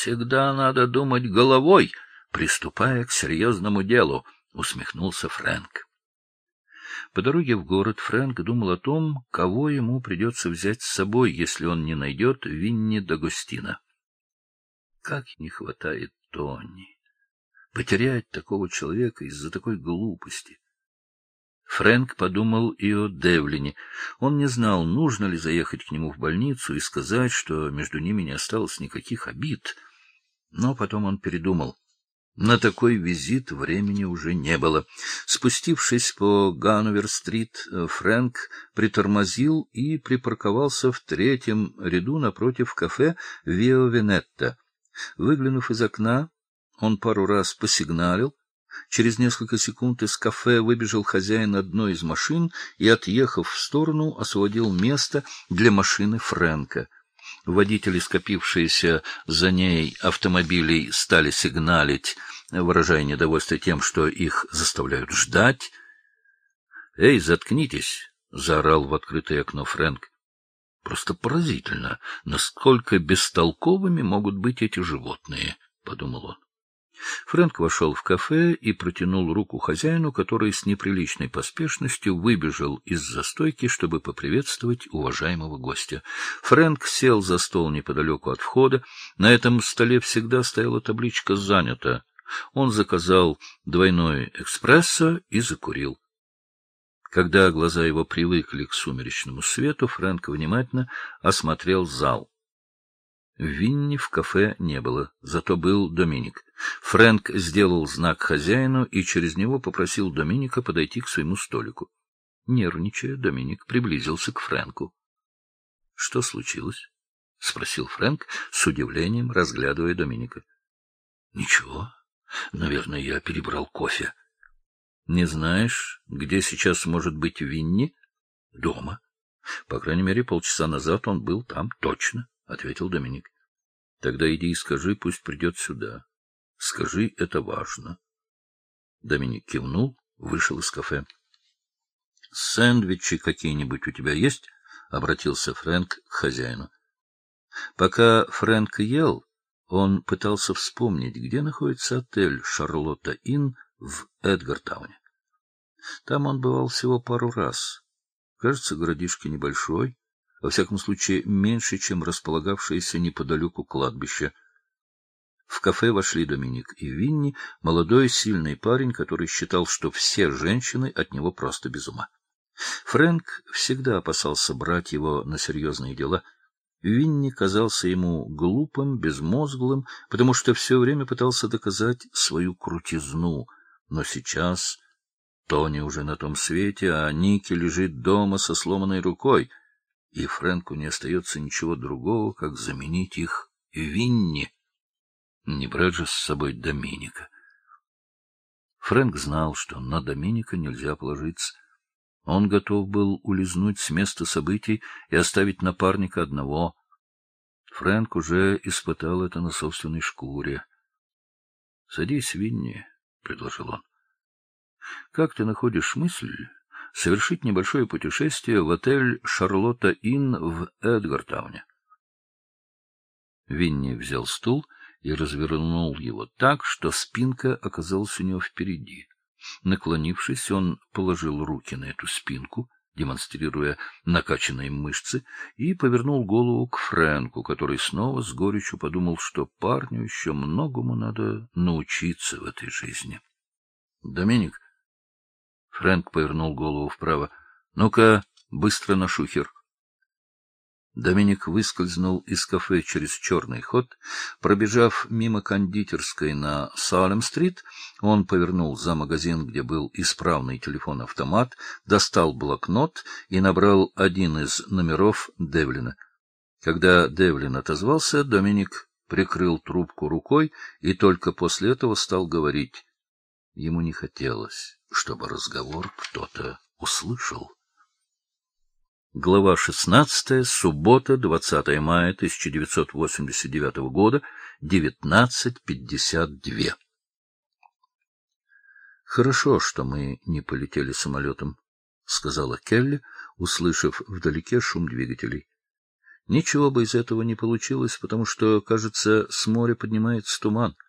всегда надо думать головой, приступая к серьезному делу, — усмехнулся Фрэнк. По дороге в город Фрэнк думал о том, кого ему придется взять с собой, если он не найдет Винни Д'Агостино. Как не хватает Тони! Потерять такого человека из-за такой глупости! Фрэнк подумал и о Девлине. Он не знал, нужно ли заехать к нему в больницу и сказать, что между ними не осталось никаких обид. Но потом он передумал. На такой визит времени уже не было. Спустившись по Ганновер-стрит, Фрэнк притормозил и припарковался в третьем ряду напротив кафе «Вио Венетта». Выглянув из окна, он пару раз посигналил. Через несколько секунд из кафе выбежал хозяин одной из машин и, отъехав в сторону, освободил место для машины Фрэнка. Водители, скопившиеся за ней автомобилей, стали сигналить, выражая недовольство тем, что их заставляют ждать. — Эй, заткнитесь! — заорал в открытое окно Фрэнк. — Просто поразительно, насколько бестолковыми могут быть эти животные, — подумал он. Фрэнк вошел в кафе и протянул руку хозяину, который с неприличной поспешностью выбежал из застойки, чтобы поприветствовать уважаемого гостя. Фрэнк сел за стол неподалеку от входа. На этом столе всегда стояла табличка «Занято». Он заказал двойной эспрессо и закурил. Когда глаза его привыкли к сумеречному свету, Фрэнк внимательно осмотрел зал. Винни в кафе не было, зато был Доминик. Фрэнк сделал знак хозяину и через него попросил Доминика подойти к своему столику. Нервничая, Доминик приблизился к Фрэнку. — Что случилось? — спросил Фрэнк с удивлением, разглядывая Доминика. — Ничего. Наверное, я перебрал кофе. — Не знаешь, где сейчас может быть Винни? — Дома. По крайней мере, полчаса назад он был там точно. — ответил Доминик. — Тогда иди и скажи, пусть придет сюда. Скажи, это важно. Доминик кивнул, вышел из кафе. — Сэндвичи какие-нибудь у тебя есть? — обратился Фрэнк к хозяину. Пока Фрэнк ел, он пытался вспомнить, где находится отель «Шарлотта-Инн» в Эдгартауне. Там он бывал всего пару раз. Кажется, городишко небольшой. Во всяком случае, меньше, чем располагавшееся неподалеку кладбище. В кафе вошли Доминик и Винни, молодой, сильный парень, который считал, что все женщины от него просто без ума. Фрэнк всегда опасался брать его на серьезные дела. Винни казался ему глупым, безмозглым, потому что все время пытался доказать свою крутизну. Но сейчас Тони уже на том свете, а Ники лежит дома со сломанной рукой. И Фрэнку не остается ничего другого, как заменить их Винни. Не брать же с собой Доминика. Фрэнк знал, что на Доминика нельзя положиться. Он готов был улизнуть с места событий и оставить напарника одного. Фрэнк уже испытал это на собственной шкуре. — Садись, Винни, — предложил он. — Как ты находишь мысль совершить небольшое путешествие в отель «Шарлотта-Инн» в Эдгартауне? Винни взял стул и развернул его так, что спинка оказалась у него впереди. Наклонившись, он положил руки на эту спинку, демонстрируя накачанные мышцы, и повернул голову к Фрэнку, который снова с горечью подумал, что парню еще многому надо научиться в этой жизни. — Доминик! Фрэнк повернул голову вправо. — Ну-ка, быстро на шухер. Доминик выскользнул из кафе через черный ход. Пробежав мимо кондитерской на Салем-стрит, он повернул за магазин, где был исправный телефон-автомат, достал блокнот и набрал один из номеров Девлина. Когда Девлин отозвался, Доминик прикрыл трубку рукой и только после этого стал говорить. Ему не хотелось, чтобы разговор кто-то услышал. Глава 16. Суббота, 20 мая 1989 года, 19:52. «Хорошо, что мы не полетели самолетом», — сказала Келли, услышав вдалеке шум двигателей. Ничего бы из этого не получилось, потому что, кажется, с моря поднимается туман.